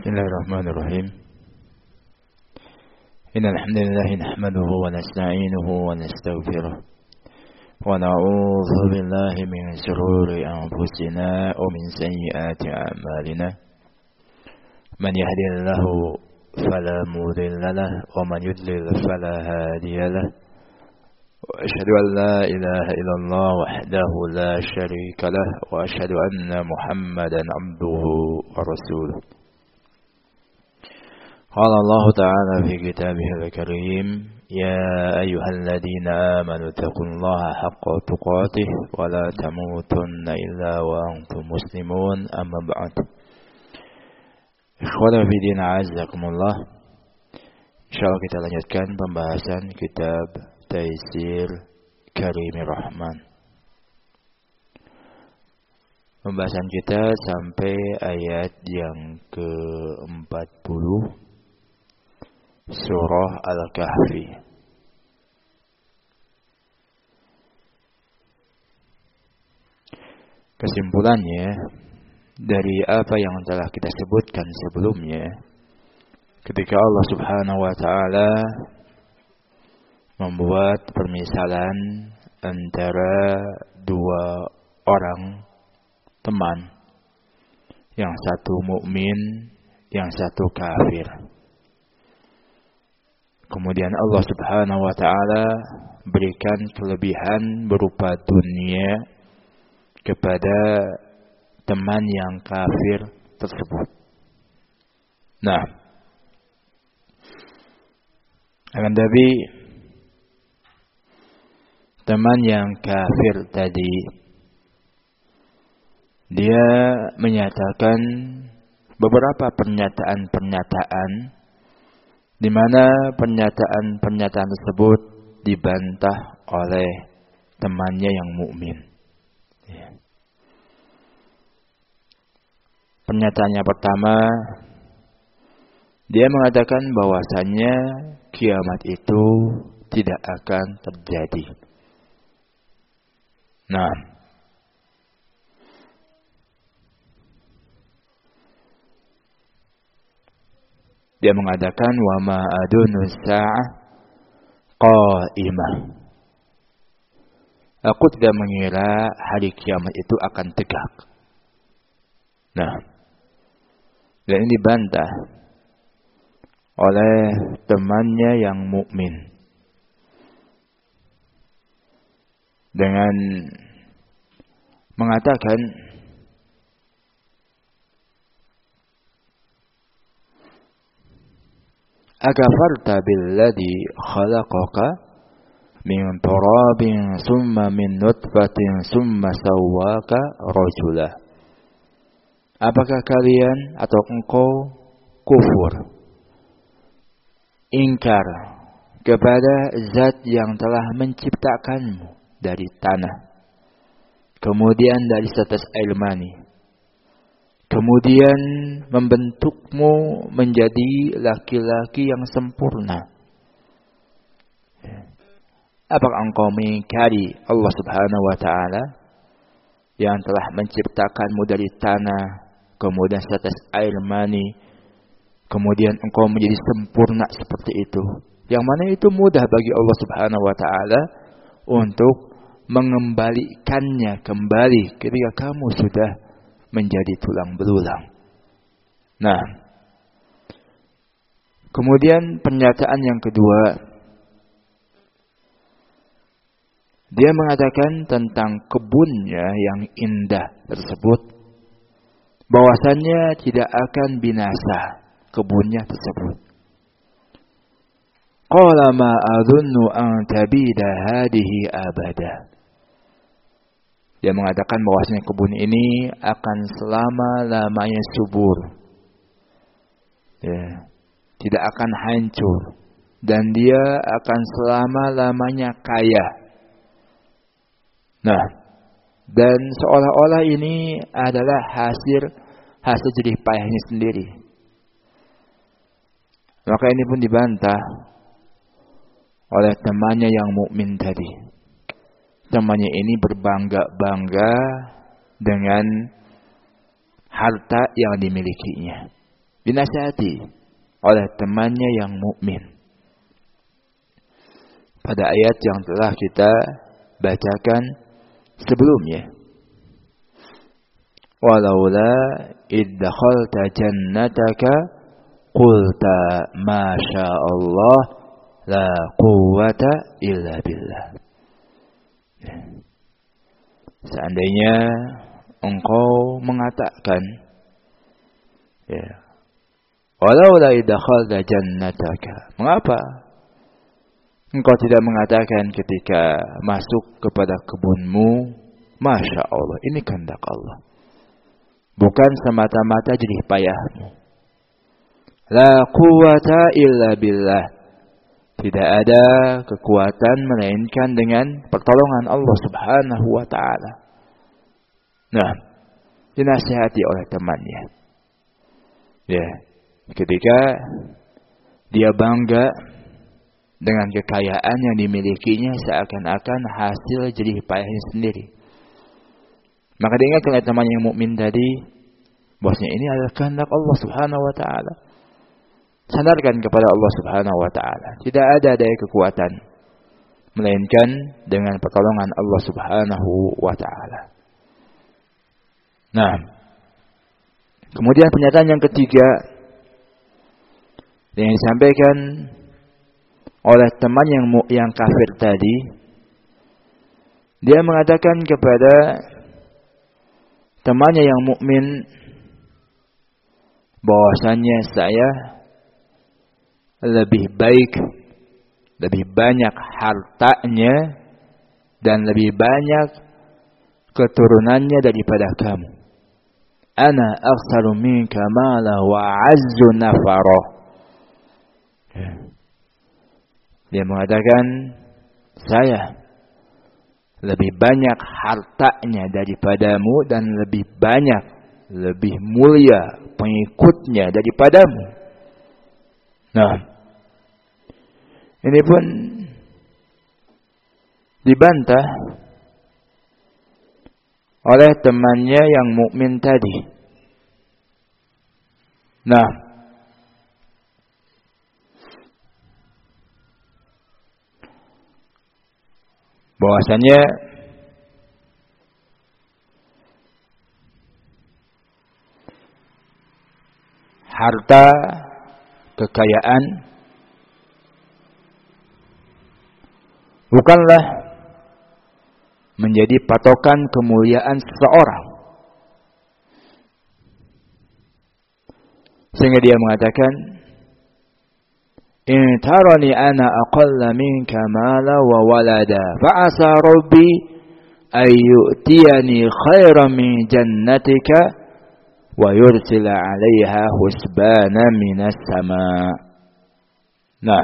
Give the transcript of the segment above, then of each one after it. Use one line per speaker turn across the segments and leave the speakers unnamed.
بسم الله الرحمن الرحيم إن الحمد لله نحمده ونستعينه ونستغفره ونعوذ بالله من شرور أنفسنا ومن سيئات أعمالنا من يهدي الله فلا مضل له ومن يضلل فلا هادي له وأشهد أن لا إله إلا الله وحده لا شريك له وأشهد أن محمدا عبده ورسوله. قال الله تعالى في كتابه الكريم يا أيها الذين آمنوا اتقوا الله حق تقاته ولا تموتن إلا وأنتم مسلمون أما بعد. Ikhwan fi din a'azzakumullah. Insyaallah kita lanjutkan pembahasan kitab Taisir Karimir Rahman. Pembahasan kita sampai ayat yang ke-40 Surah Al-Kahfi. Kesimpulannya dari apa yang telah kita sebutkan sebelumnya, ketika Allah Subhanahu wa taala membuat permisalan antara dua orang teman, yang satu mukmin, yang satu kafir. Kemudian Allah Subhanahu wa taala berikan kelebihan berupa dunia kepada teman yang kafir tersebut. Nah, akan tapi teman yang kafir tadi dia menyatakan beberapa pernyataan-pernyataan di mana pernyataan-pernyataan tersebut dibantah oleh temannya yang mukmin. Ya. Pernyataannya pertama, dia mengatakan bahwasannya kiamat itu tidak akan terjadi. Nah, dia mengatakan wa ma adunu sa'ah qa'imah. Aku tidak mengira hari kiamat itu akan tegak. Nah, dan ini dibantah oleh temannya yang mukmin dengan mengatakan akafarta billadhi khalaqaka min turabin summa min nutfatin summa sawwaka rajula. Apakah kalian atau engkau kufur, ingkar kepada zat yang telah menciptakanmu dari tanah, kemudian dari setetes air mani, kemudian membentukmu menjadi laki-laki yang sempurna? Apakah engkau mengingkari Allah Subhanahu wa taala yang telah menciptakanmu dari tanah, kemudian setetes air mani, kemudian engkau menjadi sempurna seperti itu? Yang mana itu mudah bagi Allah Subhanahu wa taala untuk mengembalikannya kembali ketika kamu sudah menjadi tulang belulang. Nah, kemudian pernyataan yang kedua, dia mengatakan tentang kebunnya yang indah tersebut, bahwasannya tidak akan binasa kebunnya tersebut. Qala ma adunnu an tabida hadhihi abada. Dia mengatakan bahwasanya kebun ini akan selama-lamanya subur. Ya, tidak akan hancur, dan dia akan selama-lamanya kaya. Nah, dan seolah-olah ini adalah hasil jerih payahnya sendiri. Maka ini pun dibantah oleh temannya yang mukmin tadi. Temannya ini berbangga-bangga dengan harta yang dimilikinya. dinasihati oleh temannya yang mukmin. Pada ayat yang telah kita bacakan sebelumnya. Walaula id dakhalta jannataka qulta ma syaa Allah la quwwata illa billah. Seandainya engkau mengatakan, walaula id dakhalta jannataka, mengapa engkau tidak mengatakan ketika masuk kepada kebunmu, masya Allah, ini kehendak Allah. Bukan semata-mata jerih payahmu. La quwwata illa billah. Tidak ada kekuatan melainkan dengan pertolongan Allah Subhanahu wa ta'ala. Nah, dinasihati oleh temannya. Ketika dia bangga dengan kekayaan yang dimilikinya seakan-akan hasil jerih payahnya sendiri. Maka diingatkan oleh teman yang mukmin tadi, bahwasanya ini adalah kehendak Allah Subhanahu wa taala. Sandarkan kepada Allah Subhanahu wa taala. Tidak ada daya kekuatan melainkan dengan pertolongan Allah Subhanahu wa taala. Nah, kemudian pernyataan yang ketiga yang disampaikan oleh teman yang kafir tadi, dia mengatakan kepada temannya yang mukmin bahwasanya saya lebih baik, lebih banyak hartanya dan lebih banyak keturunannya daripada kamu. Ana aktsaru minka mala wa azzu nafara. Dia mengatakan, saya lebih banyak hartanya daripadamu dan lebih banyak, lebih mulia pengikutnya daripadamu. Nah, ini pun dibantah oleh temannya yang mukmin tadi. Nah, bahwasanya harta, kekayaan bukanlah menjadi patokan kemuliaan seseorang. Sehingga dia mengatakan, in tarani ana aqalla minka mala wa walada fa asa rabbi ay yu'tiyani khairan min jannatika wa yursila 'alaiha husbana minas sama. Nah,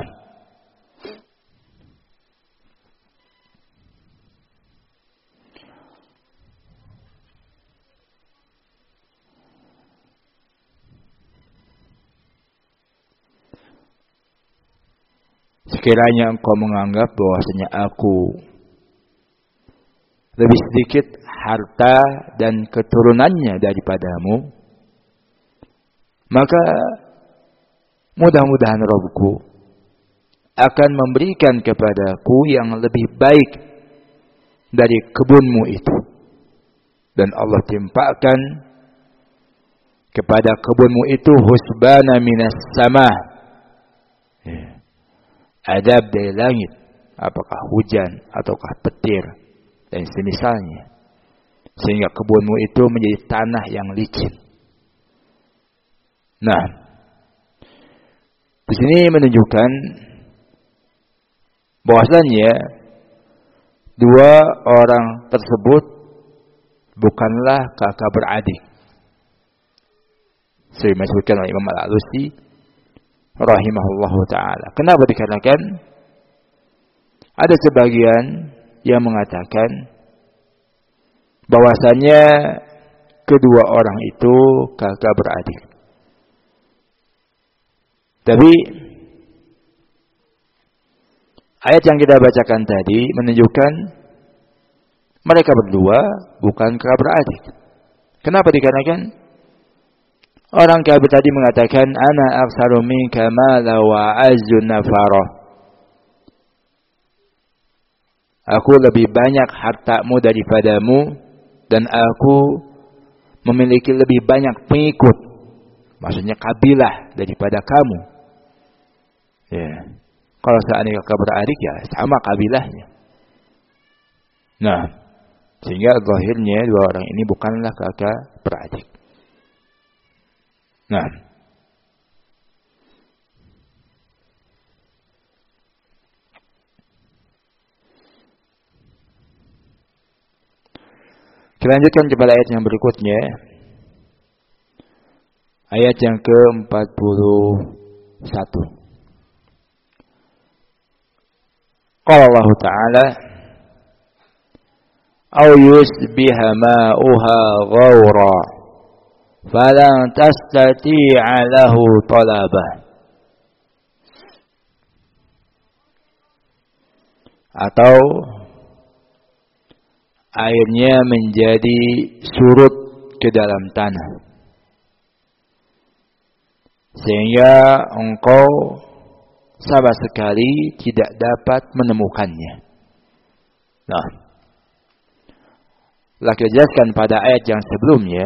sekiranya engkau menganggap bahwasanya aku lebih sedikit harta dan keturunannya daripadamu, maka mudah-mudahan Rabbku akan memberikan kepadaku yang lebih baik dari kebunmu itu. Dan Allah timpakan kepada kebunmu itu husbana minas sama. Adab dari langit, apakah hujan ataukah petir dan semisalnya, sehingga kebunmu itu menjadi tanah yang licin. Nah, di sini menunjukkan bahwasanya dua orang tersebut bukanlah kakak beradik. Sebagaimana disebutkan oleh Imam Al-Alusi rahimahullahu ta'ala. Kenapa? Dikarenakan ada sebagian yang mengatakan bahwasanya kedua orang itu kakak beradik. Tapi ayat yang kita bacakan tadi menunjukkan mereka berdua bukan kakak beradik. Kenapa? Dikarenakan Orang kafir tadi mengatakan, ana aktsaru minka mala wa azzu nafara. Aku lebih banyak hartamu daripadamu dan aku memiliki lebih banyak pengikut. Maksudnya kabilah daripada kamu. Ya. Kalau seandainya kakak beradik ya sama kabilahnya. Nah, sehingga zahirnya dua orang ini bukanlah kakak beradik. Nah, kita lanjutkan kepada ayat yang berikutnya. Ayat yang ke-41. Qala Allah Ta'ala, "Aw yusbiha ma'uha ghawra, falan tastati'a lahu talaba." Atau airnya menjadi surut ke dalam tanah, sehingga engkau sama sekali tidak dapat menemukannya. Nah, telah kita jelaskan pada ayat yang sebelumnya,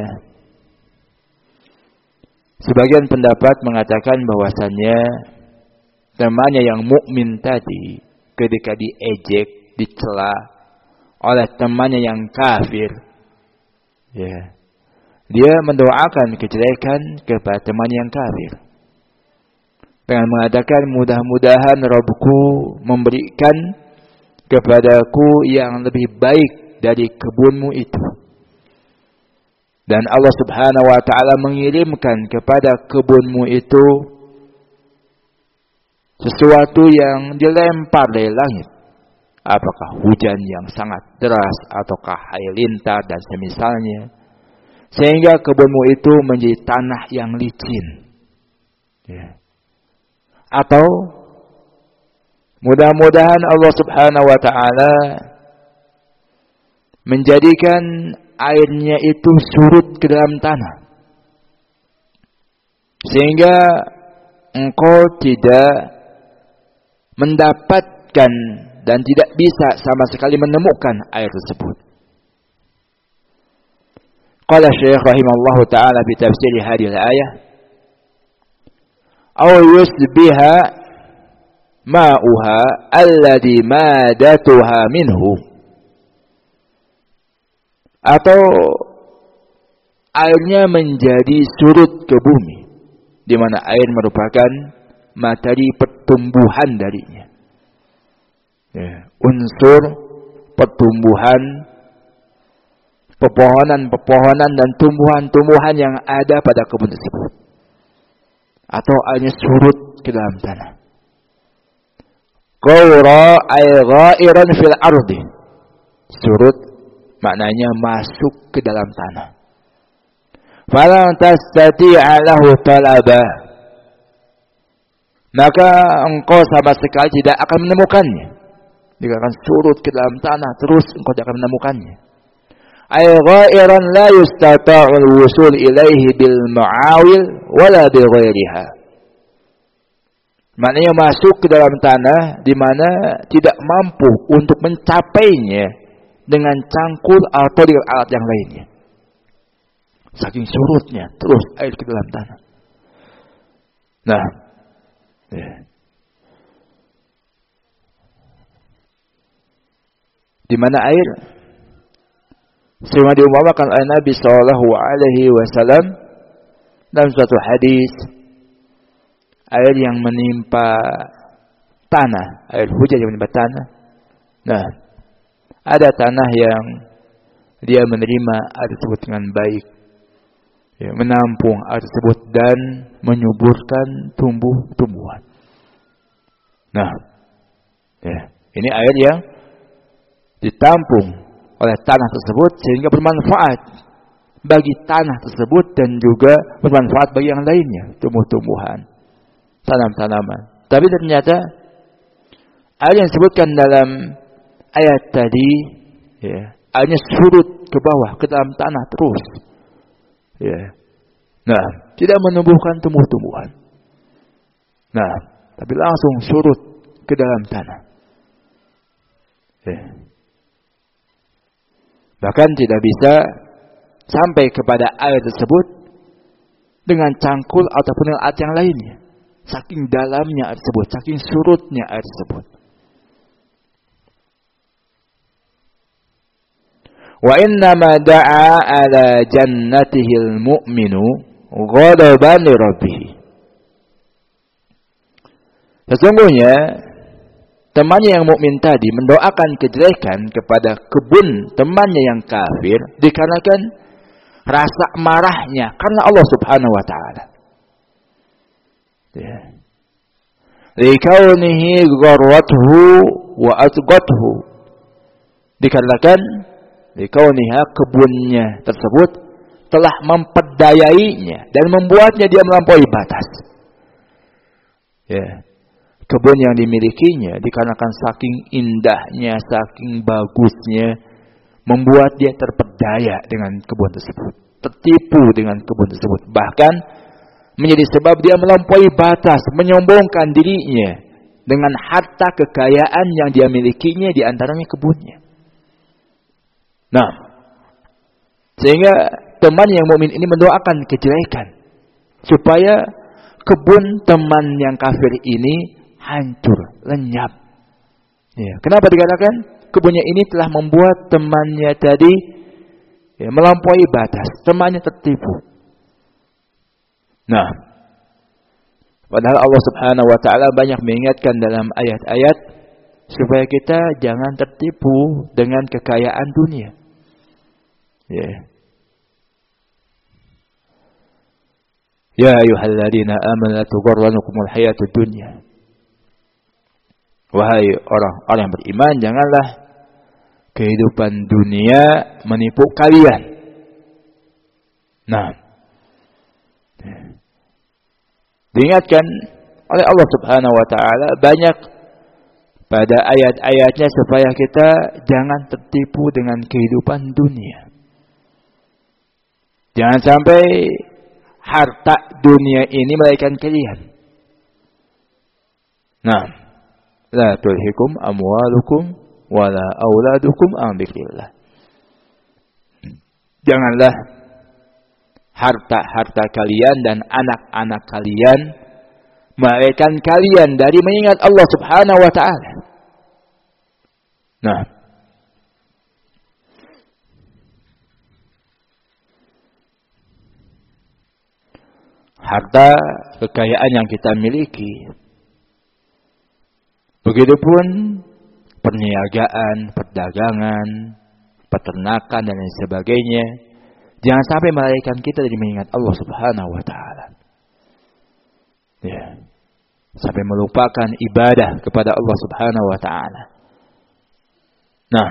sebagian pendapat mengatakan bahwasannya temannya yang mukmin tadi ketika diejek, dicela oleh temannya yang kafir, ya, dia mendoakan kejelekan kepada teman yang kafir dengan mengatakan, mudah-mudahan Rabbku memberikan kepadaku yang lebih baik dari kebunmu itu. Dan Allah Subhanahu wa Ta'ala mengirimkan kepada kebunmu itu sesuatu yang dilempar dari langit. Apakah hujan yang sangat deras ataukah halilintar dan semisalnya, sehingga kebunmu itu menjadi tanah yang licin. Ya. Atau mudah-mudahan Allah Subhanahu wa Ta'ala menjadikan airnya itu surut ke dalam tanah, sehingga engkau tidak mendapatkan dan tidak bisa sama sekali menemukan air tersebut. Qala Syekh rahimallahu ta'ala fi tafsir hadhihi al-ayah, aw yusbiha ma'uha alladhi madatuha minhu. Atau airnya menjadi surut ke bumi, di mana air merupakan materi pertumbuhan darinya. Ya, unsur pertumbuhan pepohonan dan tumbuhan-tumbuhan yang ada pada kebun tersebut. Atau airnya surut ke dalam tanah. Qawra ay ghairan fil ardi. Surut maknanya masuk ke dalam tanah. Falan tastati'a lahu talaba. Maka engkau sama sekali tidak akan menemukannya. Dia akan surut ke dalam tanah, terus engkau tidak akan menemukannya. Ay ghairan la yustata'ul wusul ilaihi bil ma'awil wala bi ghairiha. Maknanya masuk ke dalam tanah di mana tidak mampu untuk mencapainya dengan cangkul atau dengan alat yang lainnya. Saking surutnya, terus air ke dalam tanah. Nah, ya. Di mana air sebagaimana diumpamakan oleh Nabi sallallahu alaihi wasallam dalam suatu hadis, air yang menimpa tanah, air hujan yang menimpa tanah. Nah, ada tanah yang dia menerima air tersebut dengan baik, ya, menampung air tersebut dan menyuburkan tumbuh-tumbuhan. Nah, ya, ini air yang ditampung oleh tanah tersebut sehingga bermanfaat bagi tanah tersebut dan juga bermanfaat bagi yang lainnya, tumbuh-tumbuhan, tanam-tanaman. Tapi ternyata air yang disebutkan dalam ayat tadi, ya, airnya surut ke bawah ke dalam tanah terus. Ya. Nah, tidak menumbuhkan tumbuh-tumbuhan. Nah, tapi langsung surut ke dalam tanah. Bahkan tidak bisa sampai kepada air tersebut dengan cangkul ataupun dengan alat yang lainnya. Saking dalamnya air tersebut, saking surutnya air tersebut. Wa innama da'a ala jannatihil mu'minu ghadaban li rabbih. Sesungguhnya temannya yang mukmin tadi mendoakan kejelekan kepada kebun temannya yang kafir dikarenakan rasa marahnya karena Allah Subhanahu wa taala. Ya. Likaunihi gharwathu wa atqathu. Dikarenakan likauniha kebunnya tersebut telah memperdayainya dan membuatnya dia melampaui batas. Ya. Kebun yang dimilikinya dikarenakan saking indahnya, saking bagusnya, membuat dia terpedaya dengan kebun tersebut, tertipu dengan kebun tersebut, bahkan menjadi sebab dia melampaui batas, menyombongkan dirinya dengan harta kekayaan yang dia milikinya, di antaranya kebunnya. Nah, sehingga teman yang mukmin ini mendoakan kejelekan supaya kebun teman yang kafir ini hancur, lenyap. Ya, kenapa dikatakan kebunnya ini telah membuat temannya tadi melampaui batas, temannya tertipu. Nah, padahal Allah Subhanahu wa taala banyak mengingatkan dalam ayat-ayat supaya kita jangan tertipu dengan kekayaan dunia. Ya. Ya ayyuhalladzina amanu la tughurrannakumul hayatud dunya. Wahai orang-orang yang beriman, janganlah kehidupan dunia menipu kalian. Nah, diingatkan oleh Allah Subhanahu wa taala banyak pada ayat-ayatnya supaya kita jangan tertipu dengan kehidupan dunia. Jangan sampai harta dunia ini melahirkan kalian. Nah, la tulhikum amwalukum wala auladukum an dzikrillah. Janganlah harta-harta kalian dan anak-anak kalian melahirkan kalian dari mengingat Allah Subhanahu wa taala. Nah, harta kekayaan yang kita miliki, begitupun perniagaan, perdagangan, peternakan dan lain sebagainya, jangan sampai melarikan kita dari mengingat Allah Subhanahu wa taala. Ya. Sampai melupakan ibadah kepada Allah Subhanahu wa taala. Nah,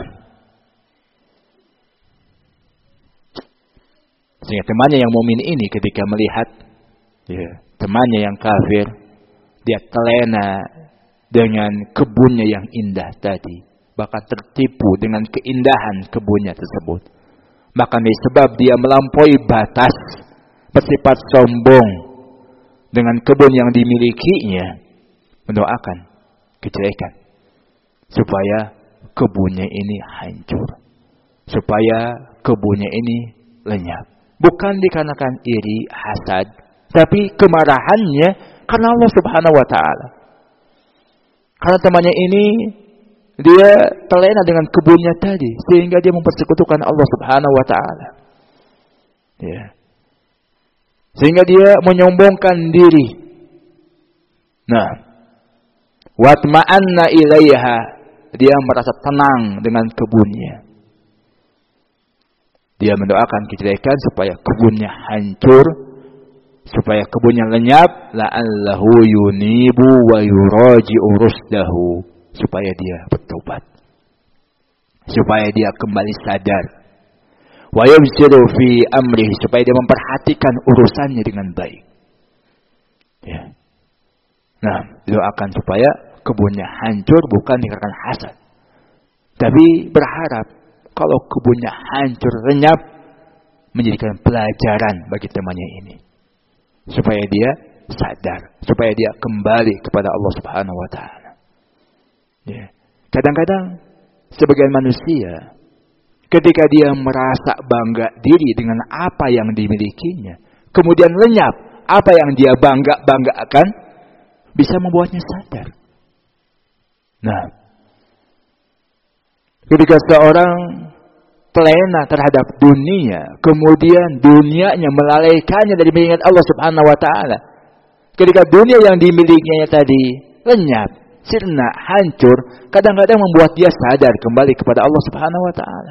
sehingga temannya yang mukmin ini ketika melihat temannya yang kafir, dia terlena dengan kebunnya yang indah tadi, bahkan tertipu dengan keindahan kebunnya tersebut. Bahkan sebab dia melampaui batas, bersifat sombong dengan kebun yang dimilikinya, mendoakan kejelekan supaya kebunnya ini hancur, supaya kebunnya ini lenyap. Bukan dikarenakan iri, hasad, tapi kemarahannya karena Allah Subhanahu wa taala. Karena temannya ini dia terlena dengan kebunnya tadi, sehingga dia mempersekutukan Allah Subhanahu wa taala. Ya. Sehingga dia menyombongkan diri. Nah, watma'anna ilaiha, dia merasa tenang dengan kebunnya. Dia mendoakan kejelekan supaya kebunnya hancur, supaya kebunnya lenyap, la'allahu yunibu wa yuraji'u rusdahu, supaya dia bertobat, supaya dia kembali sadar, wa yabsiru fi amrihi, supaya dia memperhatikan urusannya dengan baik. Ya. Nah, doakan supaya kebunnya hancur, bukan dikarenakan hasad, tapi berharap kalau kebunnya hancur, lenyap, menjadikan pelajaran bagi temannya ini. supaya dia sadar, supaya dia kembali kepada Allah Subhanahu wa taala. Ya. Kadang-kadang sebagian manusia ketika dia merasa bangga diri dengan apa yang dimilikinya, kemudian lenyap apa yang dia banggakan, bisa membuatnya sadar. Nah, ketika seorang terlena terhadap dunia, kemudian dunianya melalaikannya dari mengingat Allah Subhanahu wa taala. Ketika dunia yang dimilikinya tadi lenyap, sirna, hancur, kadang-kadang membuat dia sadar kembali kepada Allah Subhanahu wa taala.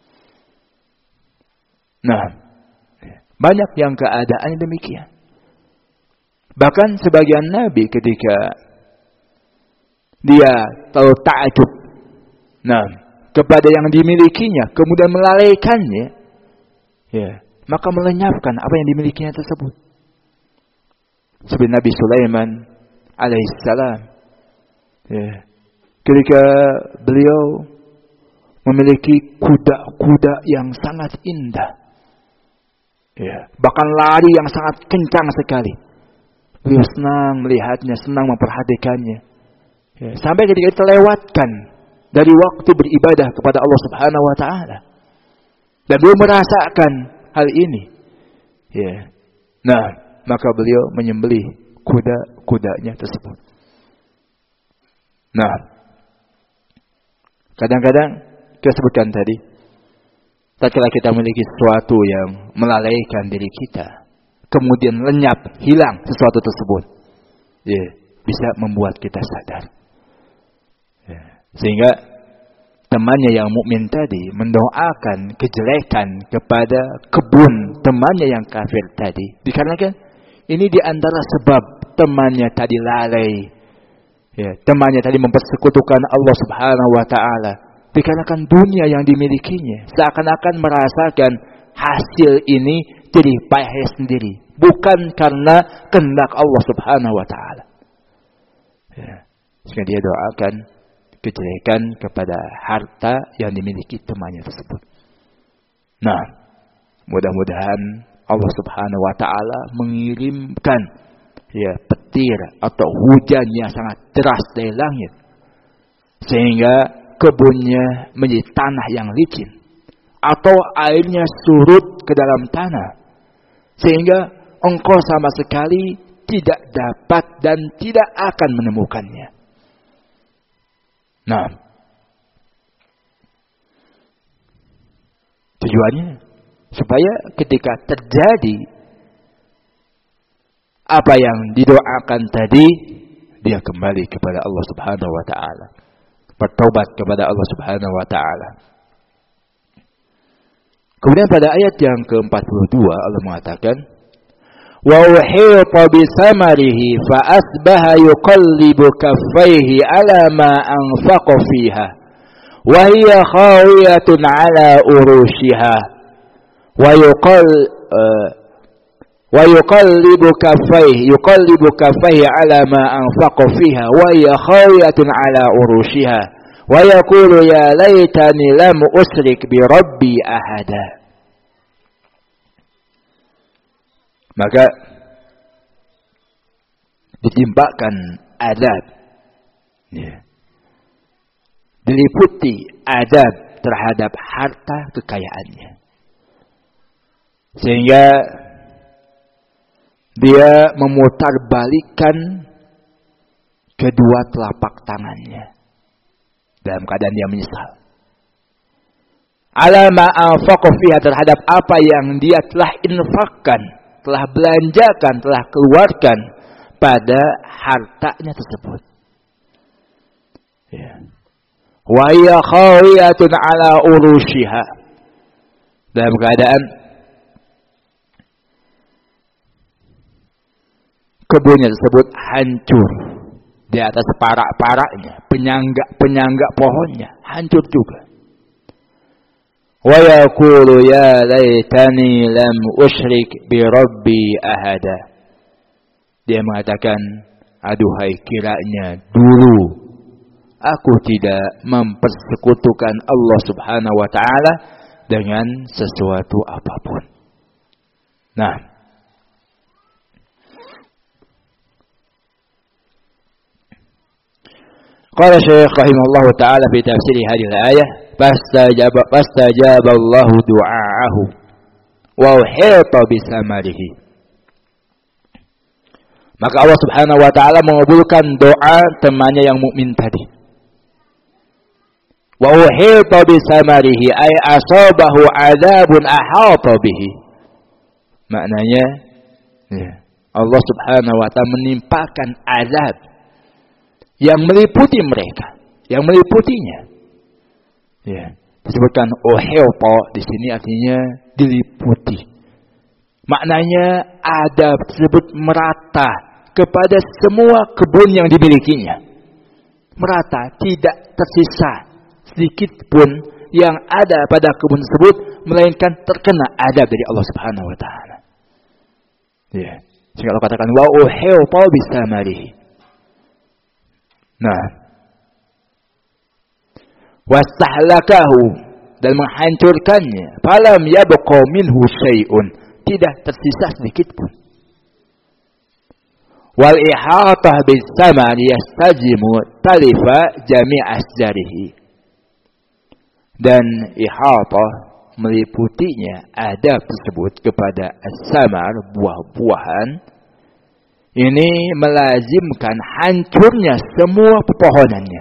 Nah, banyak yang keadaannya demikian. Bahkan sebagian nabi ketika dia tahu ta'ajub, kepada yang dimilikinya, kemudian melalaikannya, ya, maka melenyapkan apa yang dimilikinya tersebut. Seperti Nabi Sulaiman alaihissalam, ya, ketika beliau memiliki kuda-kuda yang sangat indah, ya, bahkan lari yang sangat kencang sekali, beliau senang melihatnya, senang memperhatikannya, ya, sampai ketika terlewatkan dari waktu beribadah kepada Allah Subhanahu wa taala, dan beliau merasakan hal ini, ya. Nah, maka beliau menyembelih kuda-kudanya tersebut. Nah, kadang-kadang kita sebutkan tadi, tatkala kita memiliki sesuatu yang melalaikan diri kita, kemudian lenyap, hilang sesuatu tersebut, ya, bisa membuat kita sadar. Ya. Sehingga temannya yang mukmin tadi mendoakan kejelekan kepada kebun temannya yang kafir tadi, dikarenakan ini di antara sebab temannya tadi lalai, ya, temannya tadi mempersekutukan Allah Subhanahu wa taala, dikarenakan dunia yang dimilikinya, seakan-akan merasakan hasil ini jadi payah sendiri, bukan karena kehendak Allah Subhanahu wa taala. Ya. Sehingga dia doakan kejelekan kepada harta yang dimiliki temannya tersebut. Nah, mudah-mudahan Allah Subhanahu wa taala mengirimkan, ya, petir atau hujan yang sangat deras dari langit, sehingga kebunnya menjadi tanah yang licin, atau airnya surut ke dalam tanah, sehingga engkau sama sekali tidak dapat dan tidak akan menemukannya. Nah, tujuannya supaya ketika terjadi apa yang didoakan tadi, dia kembali kepada Allah Subhanahu wa taala, bertobat kepada Allah Subhanahu wa taala. Kemudian pada ayat yang ke-42 Allah mengatakan, wa uhita bi samarihi fa asbaha yuqallibu kaffayhi ala ma anfaqa fiha wa hiya khawiyatun ala urushiha wa yuqallibu kaffayhi ala ma anfaqa fiha wa hiya khawiyatun ala urushiha wa yaqulu ya laitani lam usrik bi rabbi ahada. Maka ditimpakan adab, ya, diliputi adab terhadap harta kekayaannya, sehingga dia memutarbalikkan kedua telapak tangannya dalam keadaan dia menyesal. Ala ma anfaqa fiha, terhadap apa yang dia telah infakkan, telah belanjakan, telah keluarkan pada hartanya tersebut. Ya. Wa hiya khawiyatun ala urushiha, dalam keadaan kebunnya tersebut hancur di atas parak-paraknya, penyangga pohonnya hancur juga. Wa yaqulu ya laitani lam usyrik bi rabbi ahada. Dia mengatakan, aduhai kiranya dulu aku tidak mempersekutukan Allah Subhanahu wa taala dengan sesuatu apapun. Nah, Qala Syekh rahimahullah ta'ala fi tafsir hadhihi al-ayah fastajaba Allah du'aahu wa uhita bisamarihi. Maka Allah Subhanahu wa taala mengabulkan doa temannya yang mukmin tadi. Wa uhita bisamarihi ay asabahu adzabun ahata bihi. Maknanya ya, Allah Subhanahu wa taala menimpakan azab yang meliputi mereka, yang meliputinya. Ya, disebutkan uhita di sini artinya diliputi. Maknanya azab tersebut merata kepada semua kebun yang dimilikinya. Merata, tidak tersisa sedikit pun yang ada pada kebun tersebut melainkan terkena azab dari Allah Subhanahu wa taala. Ya. Sehingga Allah katakan wa uhita bisamarihi. Nah. Wastahlakahu dan menghancurkannya. Falam yabqa minhu syai'un. Tidak tersisa sedikit pun. Wal ihatah bisamari yastajimu talifa jami' asjarihi. Dan ihatah meliputinya adab tersebut kepada as-samar, buah-buahan. Ini melazimkan hancurnya semua pepohonannya.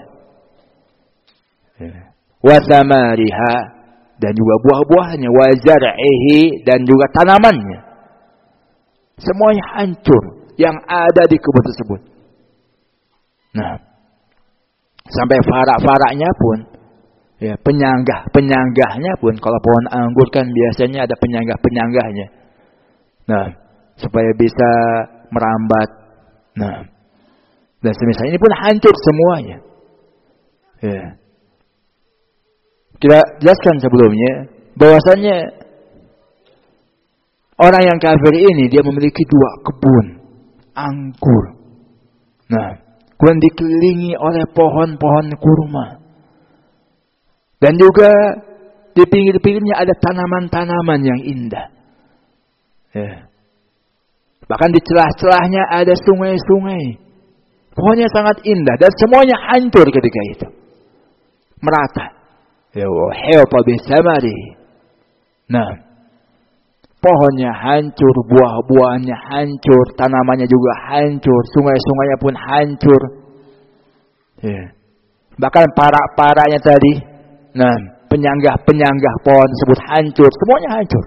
Wa samariha dan juga buah-buahannya, wa zar'ihi dan juga tanamannya. Semuanya hancur yang ada di kebun tersebut. Nah, sampai farak-faraknya pun, ya penyanggah-penyanggahnya pun, kalau pohon anggur kan biasanya ada penyanggah-penyanggahnya. Nah, supaya bisa merambat. Nah, dan semisal ini pun hancur semuanya. Ya. Kita jelaskan sebelumnya bahwasannya orang yang kafir ini dia memiliki 2 kebun anggur. Nah, kemudian dikelilingi oleh pohon-pohon kurma. Dan juga di pinggir-pinggirnya ada tanaman-tanaman yang indah. Ya. Bahkan di celah-celahnya ada sungai-sungai. Pohonnya sangat indah dan semuanya hancur ketika itu. Merata. Ya wahilta bisamari. Nah, pohonnya hancur, buah-buahannya hancur, tanamannya juga hancur, sungai-sungainya pun hancur. Ya. Bahkan parak-paraknya tadi, nah, penyanggah-penyanggah pohon tersebut hancur, semuanya hancur.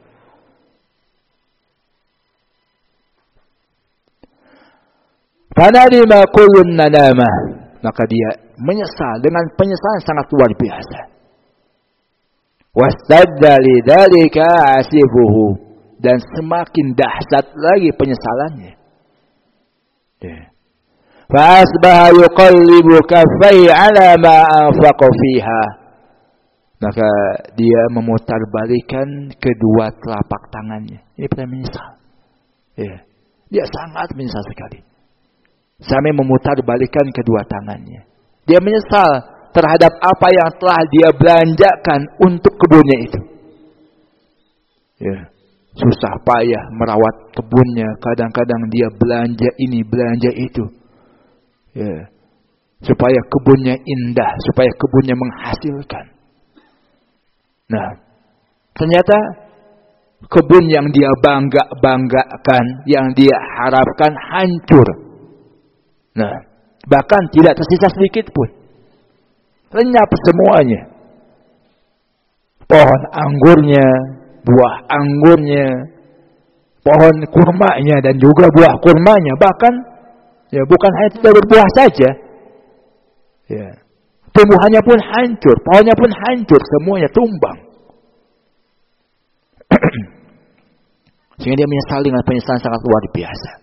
Fanadima kullun nadama, maka dia menyesal dengan penyesalan sangat luar biasa. Wastadda lidzalika asifuhu, dan semakin dahsyat lagi penyesalannya. Fa asbaha yuqallibu kaffayhi ala ma anfaqa fiha, maka dia memutarbalikkan kedua telapak tangannya. Ini benar menyesal. Ya. Dia sangat menyesal sekali. Sampai memutarbalikkan kedua tangannya. Dia menyesal terhadap apa yang telah dia belanjakan untuk kebunnya itu. Ya, susah payah merawat kebunnya. Kadang-kadang dia belanja ini, belanja itu. Ya, supaya kebunnya indah, supaya kebunnya menghasilkan. Nah, ternyata kebun yang dia banggakan, yang dia harapkan hancur. Nah, bahkan tidak tersisa sedikit pun. Lenyap semuanya. Pohon anggurnya, buah anggurnya, pohon kurmanya dan juga buah kurmanya. Bahkan ya bukan hanya tidak berbuah saja. Ya. Tumbuhannya pun hancur, pohonnya pun hancur, semuanya tumbang. Sehingga dia menyesal dengan penyesalan sangat luar biasa.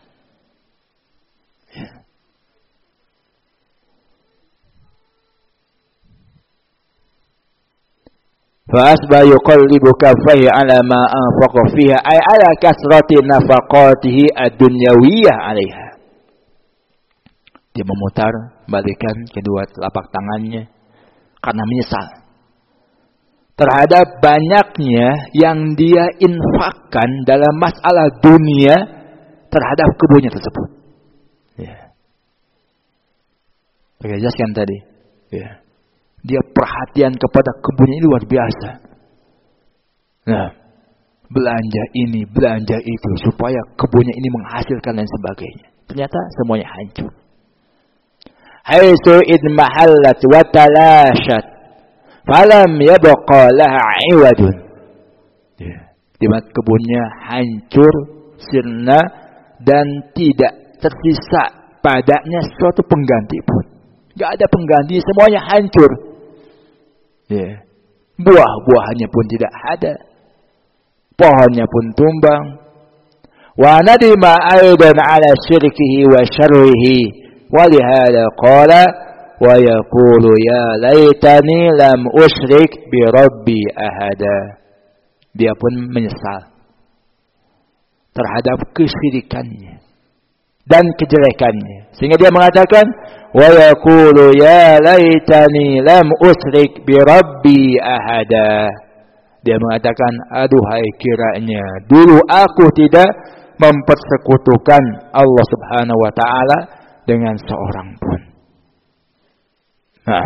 فأصبح يقلب كفيه على ما أنفق فيها أي على كثرة نفقاته الدنيوية عليها. Dia memutar balikan kedua telapak tangannya karena menyesal terhadap banyaknya yang dia infakkan dalam masalah dunia terhadap kebunnya tersebut. Ya. Saya jelaskan tadi. Ya. Dia perhatian kepada kebunnya ini luar biasa. Nah, belanja ini, belanja itu, supaya kebunnya ini menghasilkan dan sebagainya. Ternyata semuanya hancur. Haitsu id mahallat wa talashat falam yabqa laha 'iwadun. Ya. Di mana kebunnya hancur, sirna, dan tidak tersisa padanya suatu pengganti pun. Gak ada pengganti, semuanya hancur. Ya. Buah-buahannya pun tidak ada. Pohonnya pun tumbang. Wa nadima aidan ala syirkihi wa syarrihi. Wa lihada qala wa yaqulu ya laitani lam usyrik bi rabbi ahada. Dia pun menyesal terhadap kesyirikannya dan kejelekannya. Sehingga dia mengatakan, wa yaqulu ya laitani lam usyrik bi rabbi ahada. Dia mengatakan, aduhai kiranya dulu aku tidak mempersekutukan Allah Subhanahu wa taala dengan seorang pun. Nah,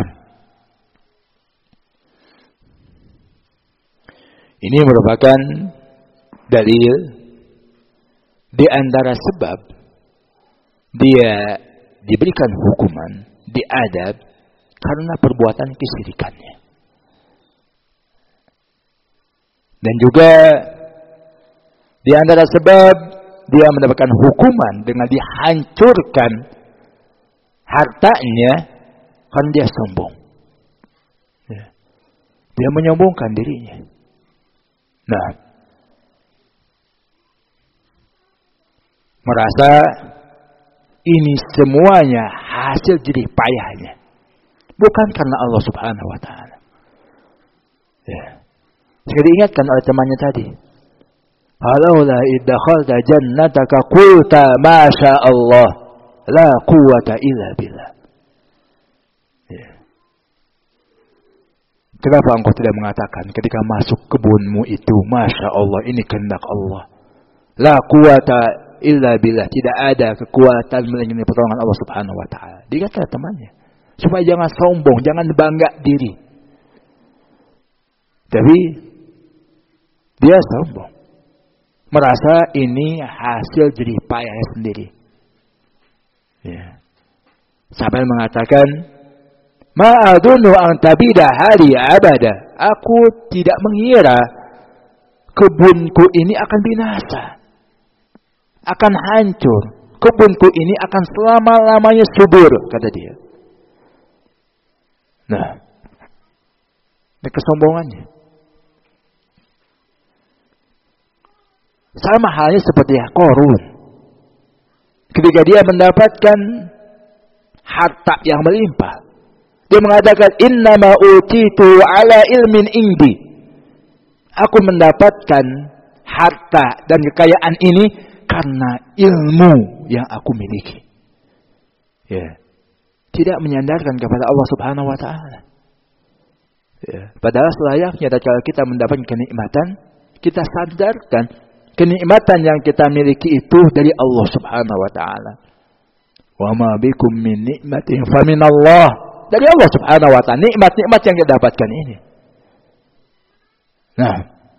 ini merupakan dalil di antara sebab dia diberikan hukuman, diadab karena perbuatan kesyirikannya. Dan juga di antara sebab dia mendapatkan hukuman dengan dihancurkan hartanya karena dia sombong. Dia menyombongkan dirinya. Nah, merasa ini semuanya hasil jerih payahnya, bukan karena Allah Subhanahu wa taala. Ya. Sekali ingatkan oleh temannya tadi. Halaula iddakhalta jannataka qulta ma sya Allah la quwwata illa billah. Ya. Kenapa engkau tidak mengatakan ketika masuk kebunmu itu, masya Allah, ini kehendak Allah. La quwwata illa billah, tidak ada kekuatan melainkan pertolongan Allah Subhanahu wa taala. Dikatakan temannya supaya jangan sombong, jangan bangga diri. Tapi dia sombong, merasa ini hasil jerih payahnya sendiri. Ya. Sampai mengatakan, ma'adunu an tabida hari abada. Aku tidak mengira kebunku ini akan binasa, akan hancur. Kebunku ini akan selama-lamanya subur, kata dia. Nah, ini kesombongannya. Sama halnya seperti Qarun. Ketika dia mendapatkan harta yang melimpah, dia mengatakan, innama utitu ala ilmin indi. Aku mendapatkan harta dan kekayaan ini karena ilmu yang aku miliki. Ya. Tidak menyandarkan kepada Allah Subhanahu wa taala. Ya. Padahal selayaknya kalau kita mendapatkan kenikmatan, kita sadarkan kenikmatan yang kita miliki itu dari Allah Subhanahu wa taala. Wa ma bikum min nikmatin fa min Allah. Dari Allah Subhanahu wa taala, nikmat-nikmat yang kita dapatkan ini. Nah,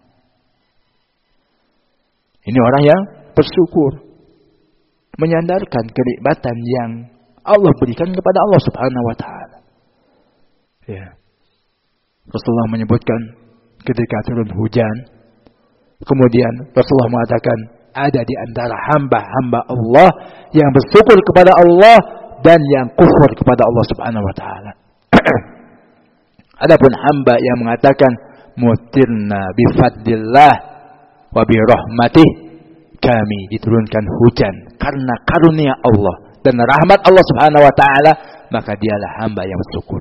ini orang yang bersyukur, menyandarkan kenikmatan yang Allah berikan kepada Allah Subhanahu wa taala. Ya. Rasulullah menyebutkan ketika turun hujan, kemudian Rasulullah mengatakan, ada di antara hamba-hamba Allah yang bersyukur kepada Allah dan yang kufur kepada Allah Subhanahu wa taala. Adapun hamba yang mengatakan mutirna bi fadlillah wa bi rahmatih, kami diturunkan hujan karena karunia Allah dan rahmat Allah Subhanahu wa taala, maka dialah hamba yang bersyukur.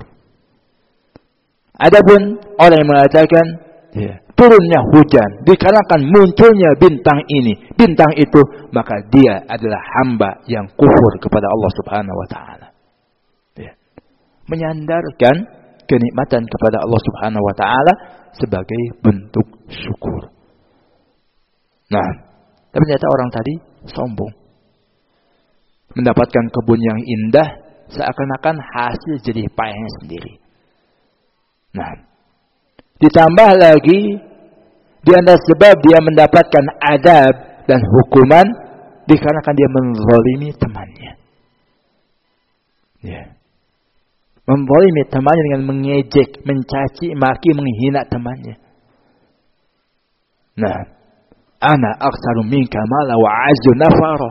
Adapun orang yang mengatakan turunnya hujan dikarenakan munculnya bintang ini, bintang itu, maka dia adalah hamba yang kufur kepada Allah Subhanahu wa taala. Menyandarkan kenikmatan kepada Allah Subhanahu wa taala sebagai bentuk syukur. Nah, tapi ternyata orang tadi sombong. Mendapatkan kebun yang indah, seakan-akan hasil jerih payahnya sendiri. Nah, ditambah lagi di antara sebab dia mendapatkan adab dan hukuman dikarenakan dia menzalimi temannya. Ya. Menzalimi temannya dengan mengejek, mencaci, maki, menghina temannya. Nah, ana aktsaru minka mala wa azzu nafara.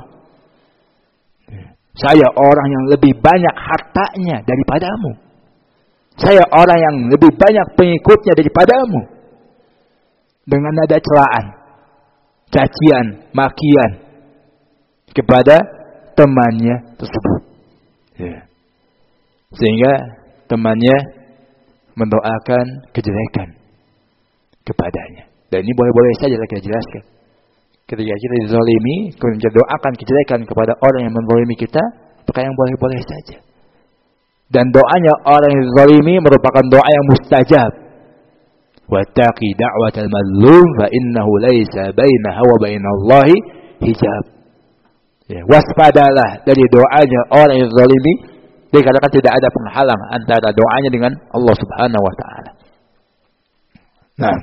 Saya orang yang lebih banyak hartanya daripadamu. Saya orang yang lebih banyak pengikutnya daripadamu. Dengan nada celaan, cacian, makian kepada temannya tersebut. Ya. Sehingga temannya mendoakan kejelekan kepadanya. Dan ini boleh-boleh saja kita jelaskan. Ketika kita dizalimi, kemudian kita doakan kejelekan kepada orang yang menzalimi kita, perkara yang boleh-boleh saja. Dan doanya orang yang dizalimi merupakan doa yang mustajab. Wattaqi da'watal mazlum fa innahu laisa bainaha wa bainallahi hijab. Ya, waspadalah dari doanya orang yang dizalimi, dikarenakan tidak ada penghalang antara doanya dengan Allah Subhanahu wa taala. Nah,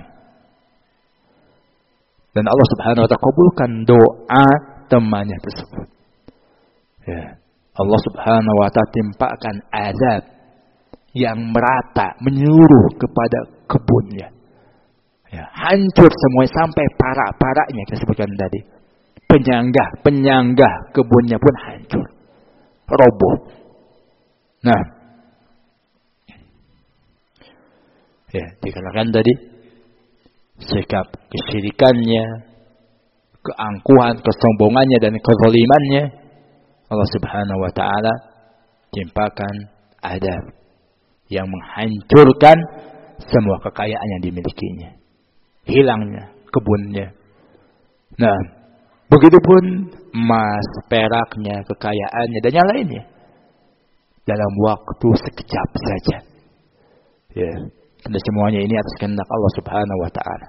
dan Allah Subhanahu wa taala kabulkan doa temannya tersebut. Ya. Allah Subhanahu wa taala timpakan azab yang merata menyeluruh kepada kebunnya. Ya, hancur semua sampai parak-paraknya kita sebutkan tadi. Penyanggah kebunnya pun hancur. Roboh. Nah. Ya, dikatakan tadi sikap kesyirikannya, keangkuhan, kesombongannya dan kezalimannya, Allah Subhanahu wa taala timpakan adab yang menghancurkan semua kekayaan yang dimilikinya. Hilangnya kebunnya. Nah, begitupun emas, peraknya, kekayaannya dan yang lainnya. Dalam waktu sekejap saja. Ya. Dan semuanya ini atas kehendak Allah Subhanahu wa taala.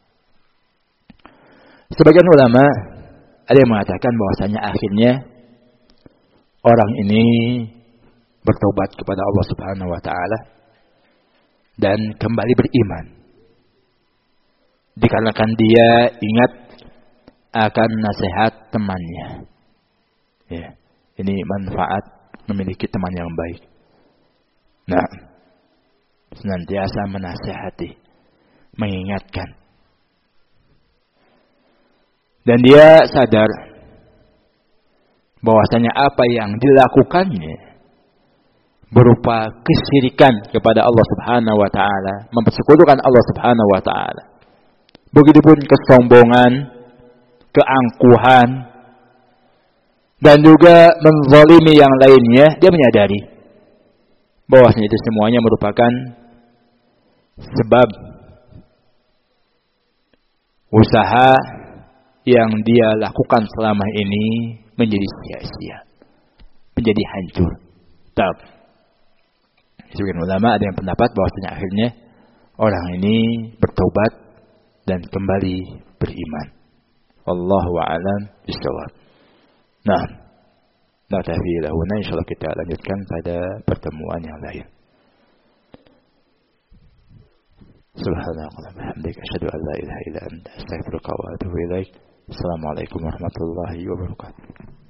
Sebagian ulama ada yang mengatakan bahwasanya akhirnya orang ini bertobat kepada Allah Subhanahu wa taala dan kembali beriman. Dikarenakan dia ingat akan nasihat temannya. Ya, ini manfaat memiliki teman yang baik. Nah, senantiasa menasihati, mengingatkan. Dan dia sadar bahwasanya apa yang dilakukannya berupa kesyirikan kepada Allah Subhanahu wa taala, mempersekutukan Allah Subhanahu wa taala. Begitupun kesombongan, keangkuhan dan juga menzalimi yang lainnya, dia menyadari bahwasanya itu semuanya merupakan sebab usaha yang dia lakukan selama ini menjadi sia-sia, menjadi hancur. Sebagian ulama ada yang pendapat bahwasanya akhirnya orang ini bertobat dan kembali beriman. Wallahu a'lam bishawab. Nah, naktafi lahuna, insyaallah kita lanjutkan pada pertemuan yang lain. Subhanallah, bihamdika, asyhadu an la ilaha illa anta, astaghfiruka wa atubu ilaik. Assalamualaikum warahmatullahi wabarakatuh.